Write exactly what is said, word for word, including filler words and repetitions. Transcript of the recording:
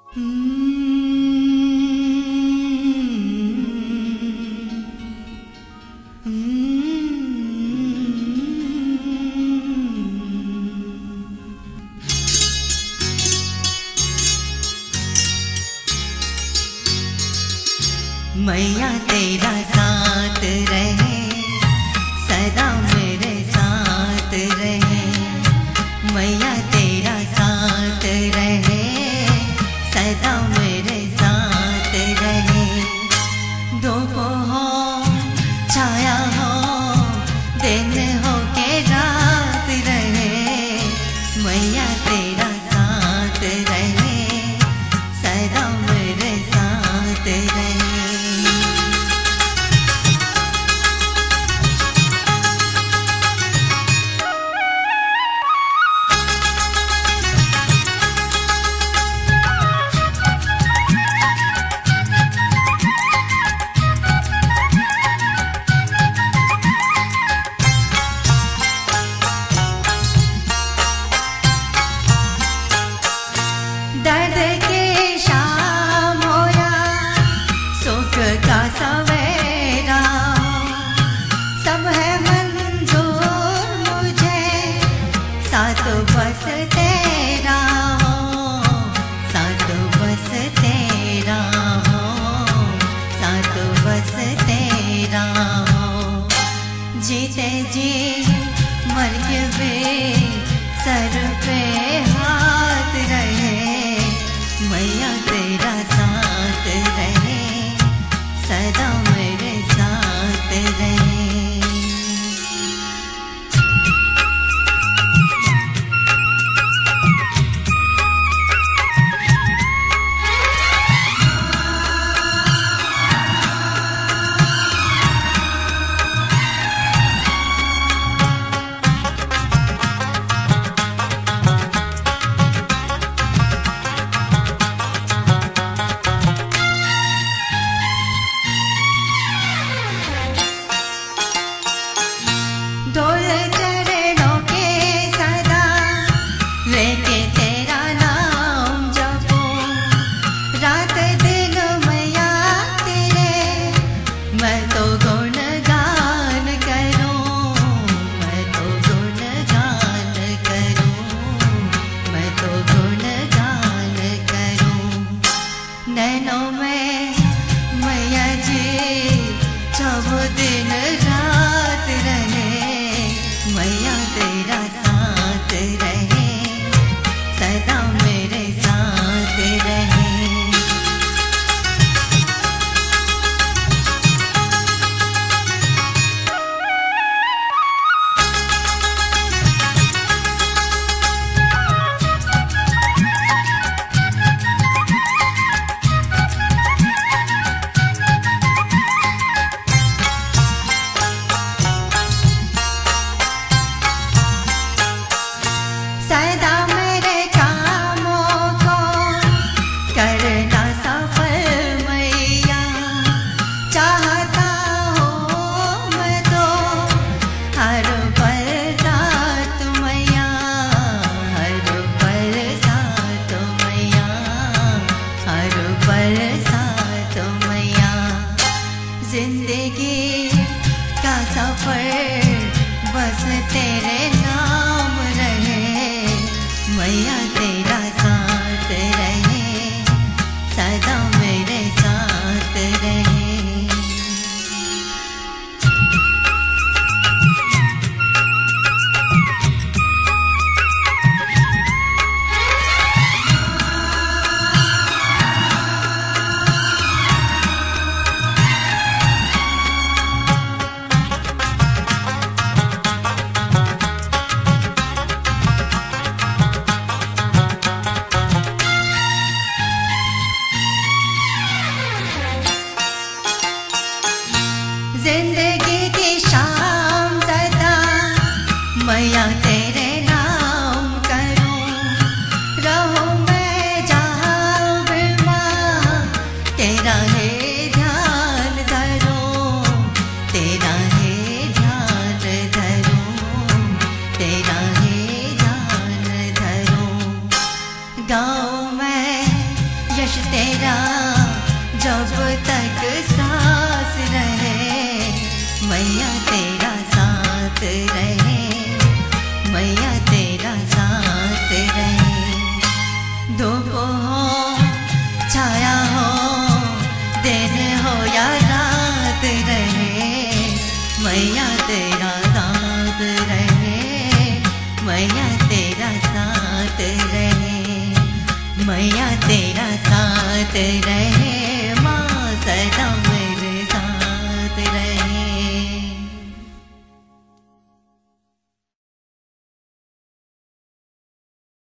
मैया तेरा साथ रहे, सदा मेरे साथ रहे। मैया तेरा साथ रहे, सदा मेरे साथ रहे। धूप हो छाया हो, दिन हो के रात रहे। मैया तेरा साथ रहे, सदा मेरे साथ रहे। दर्द के शाम हो या सुख का सवेरा, सब है मंजूर मुझे, साथ बस तेरा हो, साथ बस तेरा हो, साथ बस तेरा हो। जीते जी मर के भी सर पे हाथ रहे। मैया तेरा साथ रहे, सदा मेरे साथ रहे। डोल चरणों के सदा लेके तेरा नाम जपूं, रात दिन मैया तेरे मैं तो गुणगान करूं, मैं तो गुणगान करूं, मैं तो गुणगान करूं। नैनों में मैया जी जब दिन रात रहे। मैया तेरा साथ रहे, सदा मेरे साथ रहे। सदा मेरे कामों को करना सफल मैया, चाहता हूँ मैं तो हर पल साथ मैया, हर पल साथ मैया, हर पल साथ मैया। जिंदगी का सफर बस तेरे नाम रहे। मैया तेरा साथ रहे, सदा मेरे साथ रहे। जिंदगी की शाम सदा मैया तेरे नाम करूं, रहूं मैं जहां भी मां, तेरा है ध्यान धरूं, तेरा है ध्यान धरूं, तेरा है ध्यान धरूं। गाँव में यश तेरा जब तक सांस रहे, मैया तेरा साथ रहे, मैया तेरा साथ रहे। धूप हो छाया हो, दिन हो या रात रहे, मैया तेरा साथ रहे, मैया तेरा साथ रहे, मैया तेरा साथ रहे।